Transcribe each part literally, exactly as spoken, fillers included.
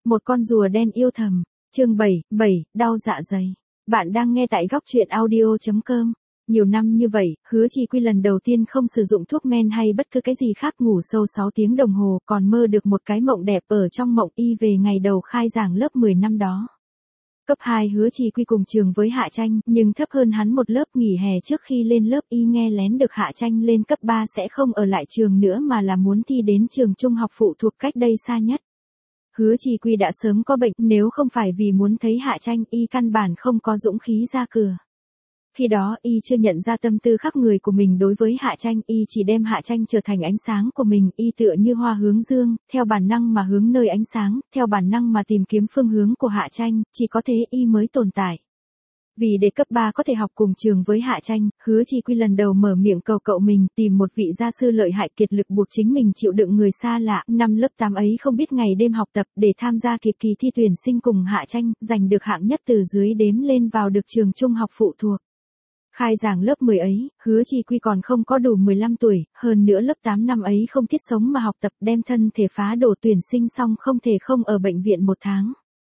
Một con rùa đen yêu thầm, chương bảy, bảy, đau dạ dày. Bạn đang nghe tại góc truyện audio chấm com. Nhiều năm như vậy, Hứa Chi Quy lần đầu tiên không sử dụng thuốc men hay bất cứ cái gì khác, ngủ sâu sáu tiếng đồng hồ, còn mơ được một cái mộng đẹp. Ở trong mộng y về ngày đầu khai giảng lớp mười năm đó. Cấp hai Hứa Chi Quy cùng trường với Hạ Tranh, nhưng thấp hơn hắn một lớp. Nghỉ hè trước khi lên lớp y nghe lén được Hạ Tranh lên cấp ba sẽ không ở lại trường nữa mà là muốn thi đến trường trung học phụ thuộc cách đây xa nhất. Hứa Chi Quy đã sớm có bệnh, nếu không phải vì muốn thấy Hạ Tranh, y căn bản không có dũng khí ra cửa. Khi đó y chưa nhận ra tâm tư khắp người của mình đối với Hạ Tranh, y chỉ đem Hạ Tranh trở thành ánh sáng của mình, y tựa như hoa hướng dương, theo bản năng mà hướng nơi ánh sáng, theo bản năng mà tìm kiếm phương hướng của Hạ Tranh, chỉ có thế y mới tồn tại. Vì để cấp ba có thể học cùng trường với Hạ Tranh, Hứa Chi Quy lần đầu mở miệng cầu cậu mình tìm một vị gia sư lợi hại kiệt lực buộc chính mình chịu đựng người xa lạ. Năm lớp tám ấy không biết ngày đêm học tập để tham gia kịp kỳ thi tuyển sinh cùng Hạ Tranh, giành được hạng nhất từ dưới đếm lên vào được trường trung học phụ thuộc. Khai giảng lớp mười ấy, Hứa Chi Quy còn không có đủ mười lăm tuổi, hơn nữa lớp tám năm ấy không thiết sống mà học tập, đem thân thể phá đổ tuyển sinh xong không thể không ở bệnh viện một tháng.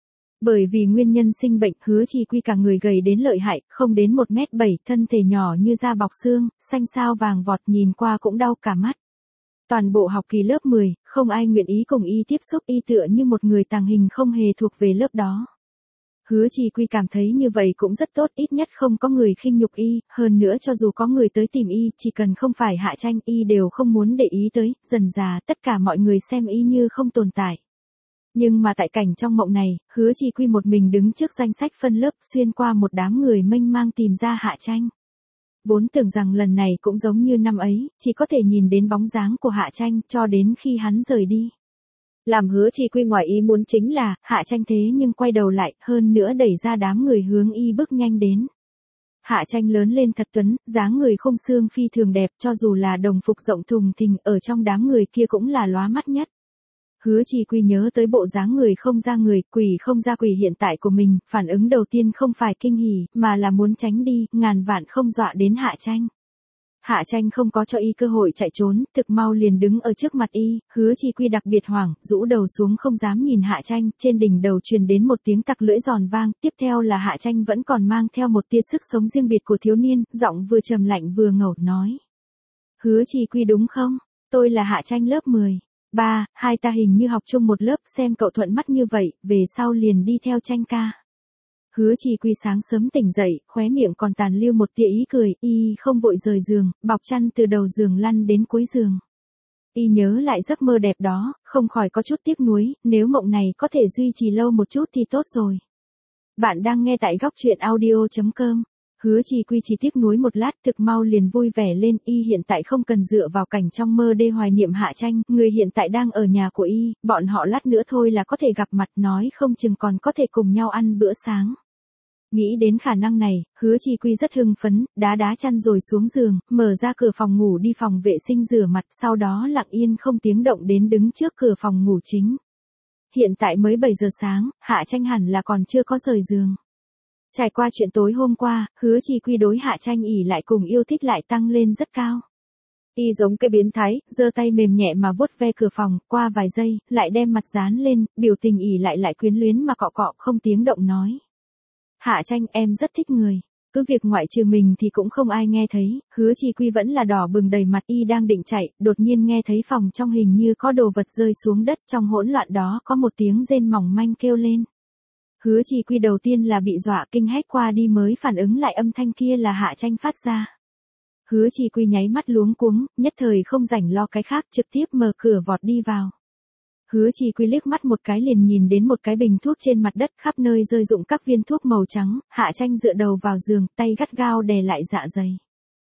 Bởi vì nguyên nhân sinh bệnh, Hứa Chi Quy cả người gầy đến lợi hại, không đến một mét bảy, thân thể nhỏ như da bọc xương, xanh xao vàng vọt, nhìn qua cũng đau cả mắt. Toàn bộ học kỳ lớp mười, không ai nguyện ý cùng y tiếp xúc, y tựa như một người tàng hình không hề thuộc về lớp đó. Hứa Chi Quy cảm thấy như vậy cũng rất tốt, ít nhất không có người khinh nhục y, hơn nữa cho dù có người tới tìm y, chỉ cần không phải Hạ Tranh y đều không muốn để ý tới, dần dà tất cả mọi người xem y như không tồn tại. Nhưng mà tại cảnh trong mộng này, Hứa Chi Quy một mình đứng trước danh sách phân lớp, xuyên qua một đám người mênh mang tìm ra Hạ Tranh. Vốn tưởng rằng lần này cũng giống như năm ấy, chỉ có thể nhìn đến bóng dáng của Hạ Tranh cho đến khi hắn rời đi. Làm Hứa Chi Quy ngoài ý muốn chính là, Hạ Tranh thế nhưng quay đầu lại, hơn nữa đẩy ra đám người hướng y bước nhanh đến. Hạ Tranh lớn lên thật tuấn, dáng người khung xương phi thường đẹp, cho dù là đồng phục rộng thùng thình, ở trong đám người kia cũng là lóa mắt nhất. Hứa Chi Quy nhớ tới bộ dáng người không ra người, quỷ không ra quỷ hiện tại của mình, phản ứng đầu tiên không phải kinh hỉ, mà là muốn tránh đi, ngàn vạn không dọa đến Hạ Tranh. Hạ Tranh không có cho y cơ hội chạy trốn, thực mau liền đứng ở trước mặt y, Hứa Chi Quy đặc biệt hoảng, rũ đầu xuống không dám nhìn Hạ Tranh, trên đỉnh đầu truyền đến một tiếng tặc lưỡi giòn vang, tiếp theo là Hạ Tranh vẫn còn mang theo một tia sức sống riêng biệt của thiếu niên, giọng vừa trầm lạnh vừa ngầu nói. Hứa Chi Quy đúng không? Tôi là Hạ Tranh lớp mười. Ba, hai ta hình như học chung một lớp, xem cậu thuận mắt như vậy, về sau liền đi theo Tranh ca. Hứa Chi Quy sáng sớm tỉnh dậy, khóe miệng còn tàn lưu một tia ý cười, y không vội rời giường, bọc chăn từ đầu giường lăn đến cuối giường. Y nhớ lại giấc mơ đẹp đó, không khỏi có chút tiếc nuối, nếu mộng này có thể duy trì lâu một chút thì tốt rồi. Bạn đang nghe tại góc truyện audio chấm com. Hứa Chi Quy chỉ tiếc nuối một lát, thực mau liền vui vẻ lên, y hiện tại không cần dựa vào cảnh trong mơ để hoài niệm Hạ Tranh, người hiện tại đang ở nhà của y, bọn họ lát nữa thôi là có thể gặp mặt, nói không chừng còn có thể cùng nhau ăn bữa sáng. Nghĩ đến khả năng này, Hứa Chi Quy rất hưng phấn, đá đá chăn rồi xuống giường, mở ra cửa phòng ngủ đi phòng vệ sinh rửa mặt, sau đó lặng yên không tiếng động đến đứng trước cửa phòng ngủ chính. Hiện tại mới bảy giờ sáng, Hạ Tranh hẳn là còn chưa có rời giường. Trải qua chuyện tối hôm qua, Hứa Chi Quy đối Hạ Tranh ỉ lại cùng yêu thích lại tăng lên rất cao. Y giống cái biến thái, giơ tay mềm nhẹ mà vuốt ve cửa phòng, qua vài giây, lại đem mặt dán lên, biểu tình ỉ lại lại quyến luyến mà cọ cọ không tiếng động nói. Hạ Tranh, em rất thích người. Cứ việc ngoại trừ mình thì cũng không ai nghe thấy, Hứa Chi Quy vẫn là đỏ bừng đầy mặt, y đang định chạy, đột nhiên nghe thấy phòng trong hình như có đồ vật rơi xuống đất, trong hỗn loạn đó có một tiếng rên mỏng manh kêu lên. Hứa Chi Quy đầu tiên là bị dọa kinh hét qua đi mới phản ứng lại âm thanh kia là Hạ Tranh phát ra. Hứa Chi Quy nháy mắt luống cuống, nhất thời không rảnh lo cái khác, trực tiếp mở cửa vọt đi vào. Hứa Chi Quy liếc mắt một cái liền nhìn đến một cái bình thuốc trên mặt đất, khắp nơi rơi rụng các viên thuốc màu trắng, Hạ Tranh dựa đầu vào giường, tay gắt gao đè lại dạ dày.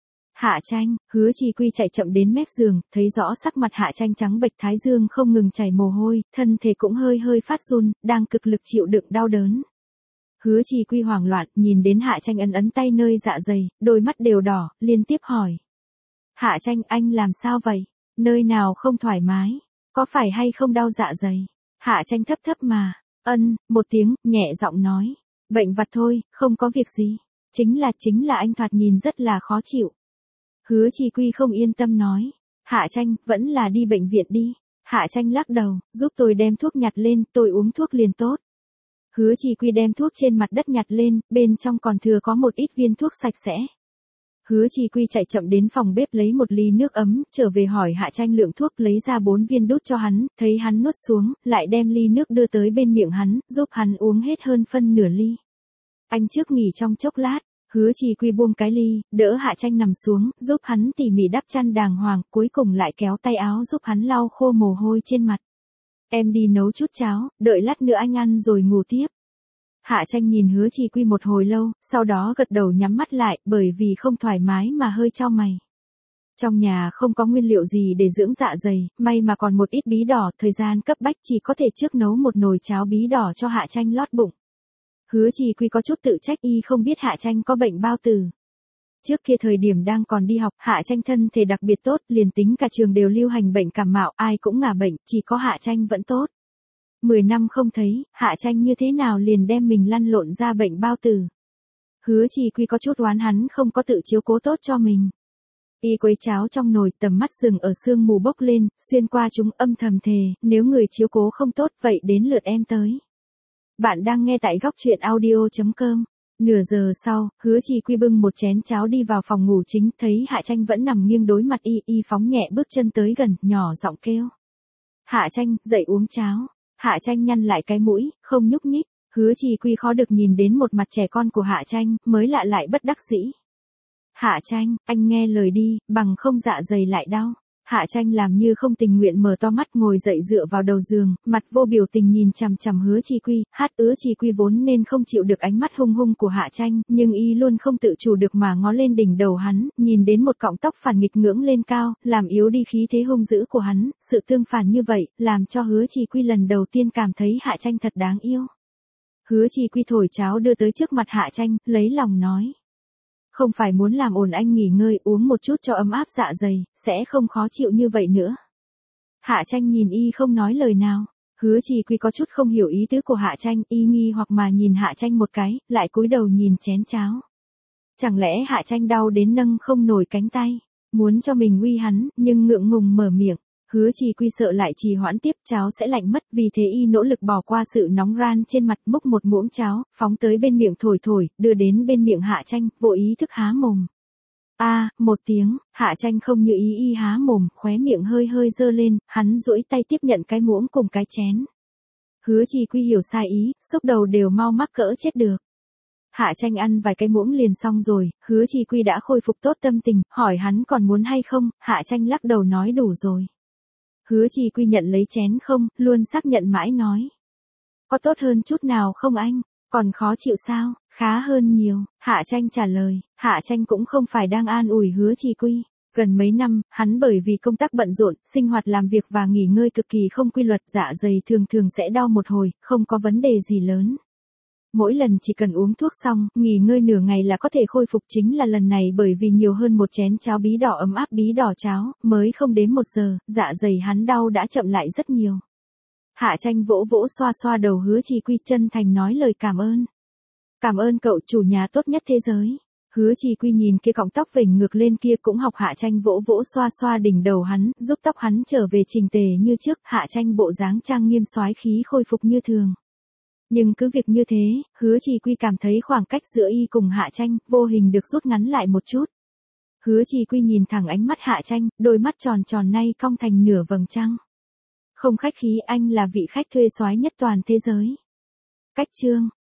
Hạ Tranh, Hứa Chi Quy chạy chậm đến mép giường, thấy rõ sắc mặt Hạ Tranh trắng bệch, thái dương không ngừng chảy mồ hôi, thân thể cũng hơi hơi phát run, đang cực lực chịu đựng đau đớn. Hứa Chi Quy hoảng loạn, nhìn đến Hạ Tranh ấn ấn tay nơi dạ dày, đôi mắt đều đỏ, liên tiếp hỏi. Hạ Tranh, anh làm sao vậy? Nơi nào không thoải mái? Có phải hay không đau dạ dày? Hạ Tranh thấp thấp mà, ân, một tiếng, nhẹ giọng nói. Bệnh vặt thôi, không có việc gì. Chính là, chính là anh thoạt nhìn rất là khó chịu. Hứa Chi Quy không yên tâm nói. Hạ Tranh, vẫn là đi bệnh viện đi. Hạ Tranh lắc đầu, giúp tôi đem thuốc nhặt lên, tôi uống thuốc liền tốt. Hứa Chi Quy đem thuốc trên mặt đất nhặt lên, bên trong còn thừa có một ít viên thuốc sạch sẽ. Hứa Chi Quy chạy chậm đến phòng bếp lấy một ly nước ấm, trở về hỏi Hạ Tranh lượng thuốc, lấy ra bốn viên đút cho hắn, thấy hắn nuốt xuống, lại đem ly nước đưa tới bên miệng hắn, giúp hắn uống hết hơn phân nửa ly. Anh trước nghỉ trong chốc lát, Hứa Chi Quy buông cái ly, đỡ Hạ Tranh nằm xuống, giúp hắn tỉ mỉ đắp chăn đàng hoàng, cuối cùng lại kéo tay áo giúp hắn lau khô mồ hôi trên mặt. Em đi nấu chút cháo, đợi lát nữa anh ăn rồi ngủ tiếp. Hạ Tranh nhìn Hứa Chi Quy một hồi lâu, sau đó gật đầu nhắm mắt lại, bởi vì không thoải mái mà hơi chau mày. Trong nhà không có nguyên liệu gì để dưỡng dạ dày, may mà còn một ít bí đỏ, thời gian cấp bách chỉ có thể trước nấu một nồi cháo bí đỏ cho Hạ Tranh lót bụng. Hứa Chi Quy có chút tự trách y không biết Hạ Tranh có bệnh bao tử. Trước kia thời điểm đang còn đi học, Hạ Tranh thân thể đặc biệt tốt, liền tính cả trường đều lưu hành bệnh cảm mạo, ai cũng ngả bệnh, chỉ có Hạ Tranh vẫn tốt. Mười năm không thấy, Hạ Tranh như thế nào liền đem mình lăn lộn ra bệnh bao tử. Hứa Chi Quy có chút oán hắn không có tự chiếu cố tốt cho mình. Y quấy cháo trong nồi, tầm mắt dừng ở sương mù bốc lên, xuyên qua chúng âm thầm thề, nếu người chiếu cố không tốt vậy đến lượt em tới. Bạn đang nghe tại góc truyện audio chấm com. Nửa giờ sau, Hứa Chi Quy bưng một chén cháo đi vào phòng ngủ chính, thấy Hạ Tranh vẫn nằm nghiêng đối mặt y, y phóng nhẹ bước chân tới gần, nhỏ giọng kêu. Hạ Tranh, dậy uống cháo. Hạ Tranh nhăn lại cái mũi, không nhúc nhích. Hứa Chi Quy khó được nhìn đến một mặt trẻ con của Hạ Tranh, mới lạ lại bất đắc dĩ. Hạ Tranh, anh nghe lời đi, bằng không dạ dày lại đau. Hạ Tranh làm như không tình nguyện mở to mắt ngồi dậy dựa vào đầu giường, mặt vô biểu tình nhìn chằm chằm Hứa Chi Quy, hát Hứa Chi Quy vốn nên không chịu được ánh mắt hung hung của Hạ Tranh, nhưng y luôn không tự chủ được mà ngó lên đỉnh đầu hắn, nhìn đến một cọng tóc phản nghịch ngưỡng lên cao, làm yếu đi khí thế hung dữ của hắn, sự tương phản như vậy, làm cho Hứa Chi Quy lần đầu tiên cảm thấy Hạ Tranh thật đáng yêu. Hứa Chi Quy thổi cháo đưa tới trước mặt Hạ Tranh, lấy lòng nói. Không phải muốn làm ổn anh nghỉ ngơi uống một chút cho ấm áp dạ dày, sẽ không khó chịu như vậy nữa. Hạ Tranh nhìn y không nói lời nào. Hứa Chi Quy có chút không hiểu ý tứ của Hạ Tranh, y nghi hoặc mà nhìn Hạ Tranh một cái, lại cúi đầu nhìn chén cháo. Chẳng lẽ Hạ Tranh đau đến nâng không nổi cánh tay, muốn cho mình uy hắn, nhưng ngượng ngùng mở miệng. Hứa Chi Quy sợ lại trì hoãn tiếp cháo sẽ lạnh mất, vì thế y nỗ lực bỏ qua sự nóng ran trên mặt, múc một muỗng cháo, phóng tới bên miệng thổi thổi, đưa đến bên miệng Hạ Tranh, vô ý thức há mồm. A, à, một tiếng, Hạ Tranh không như ý y há mồm, khóe miệng hơi hơi dơ lên, hắn duỗi tay tiếp nhận cái muỗng cùng cái chén. Hứa Chi Quy hiểu sai ý, xúc đầu đều mau mắc cỡ chết được. Hạ Tranh ăn vài cái muỗng liền xong rồi, Hứa Chi Quy đã khôi phục tốt tâm tình, hỏi hắn còn muốn hay không, Hạ Tranh lắc đầu nói đủ rồi. Hứa Chi Quy nhận lấy chén không, luôn xác nhận mãi nói. Có tốt hơn chút nào không anh, còn khó chịu sao, khá hơn nhiều, Hạ Tranh trả lời, Hạ Tranh cũng không phải đang an ủi Hứa Chi Quy. Gần mấy năm, hắn bởi vì công tác bận rộn, sinh hoạt làm việc và nghỉ ngơi cực kỳ không quy luật, dạ dày thường thường sẽ đau một hồi, không có vấn đề gì lớn. Mỗi lần chỉ cần uống thuốc xong, nghỉ ngơi nửa ngày là có thể khôi phục, chính là lần này bởi vì nhiều hơn một chén cháo bí đỏ ấm áp bí đỏ cháo, mới không đến một giờ, dạ dày hắn đau đã chậm lại rất nhiều. Hạ Tranh vỗ vỗ xoa xoa đầu Hứa Chi Quy, chân thành nói lời cảm ơn. Cảm ơn cậu chủ nhà tốt nhất thế giới. Hứa Chi Quy nhìn kia cọng tóc vểnh ngược lên kia cũng học Hạ Tranh vỗ vỗ xoa xoa đỉnh đầu hắn, giúp tóc hắn trở về chỉnh tề như trước, Hạ Tranh bộ dáng trang nghiêm soái khí khôi phục như thường. Nhưng cứ việc như thế, Hứa Chi Quy cảm thấy khoảng cách giữa y cùng Hạ Tranh, vô hình được rút ngắn lại một chút. Hứa Chi Quy nhìn thẳng ánh mắt Hạ Tranh, đôi mắt tròn tròn nay cong thành nửa vầng trăng. Không khách khí, anh là vị khách thuê soái nhất toàn thế giới. Cách chương.